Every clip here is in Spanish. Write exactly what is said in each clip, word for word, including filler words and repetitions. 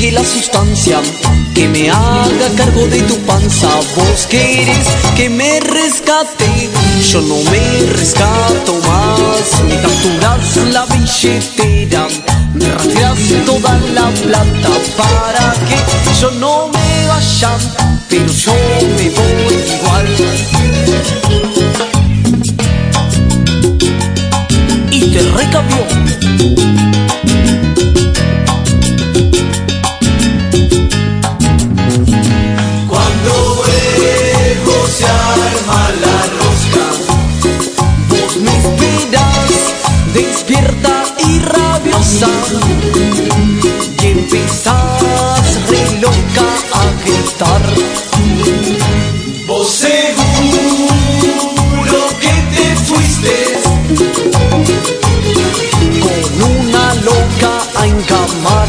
deje la sustancia, que me haga cargo de tu panza. Vos querés que me rescate, yo no me rescato más. Me capturas la billetera, me rastreas toda la plata para que yo no me vaya, pero yo me voy igual. Y te recabió. Despierta y rabiosa, y empezás re loca a gritar. Vos seguro que te fuiste con una loca a encamar.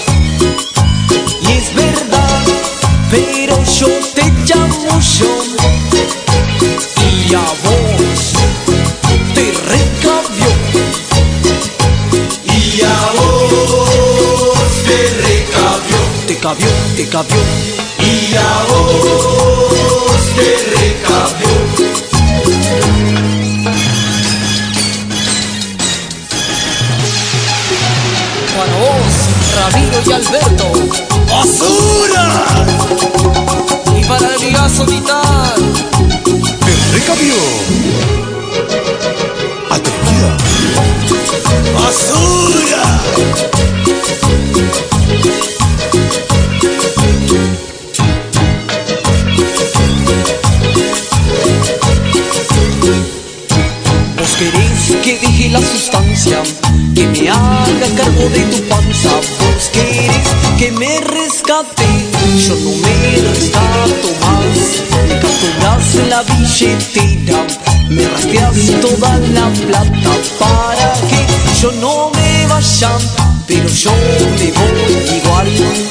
Y es verdad, pero yo te llamo yo, y a vos te recabió. Te cabió, te cabió. Y a vos te recabió. Para vos, Ramiro y Alberto. ¡Basura! Y para el amigazo Titán. Te recabió. Atrevida. ¡Basura! Querés que deje la sustancia, que me haga cargo de tu panza. Vos querés que me rescate, yo no me rescato más. Me capturas la billetera, me rastreas toda la plata para que yo no me vaya, pero yo me voy igual.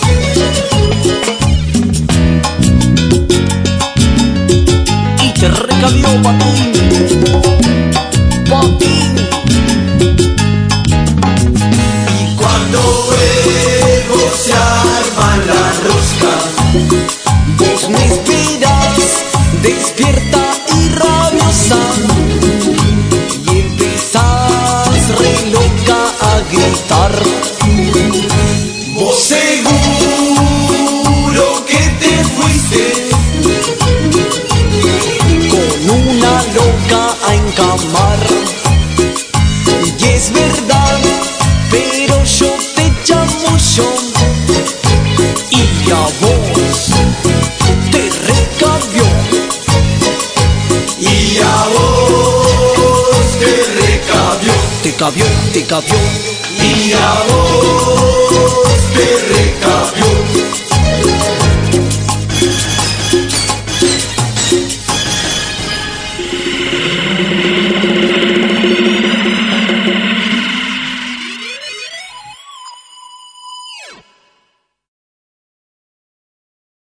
Y te recabió, patín. Y cuando vuelvo se arma la rosca. Vos me esperas, despierta y rabiosa, y empezás re loca a gritar. Vos seguro que te fuiste con una loca a encamar. Y es verdad, pero yo te llamo yo, y a vos te recabió. Y a vos te recabió. Te cabió, te cabió. Y a vos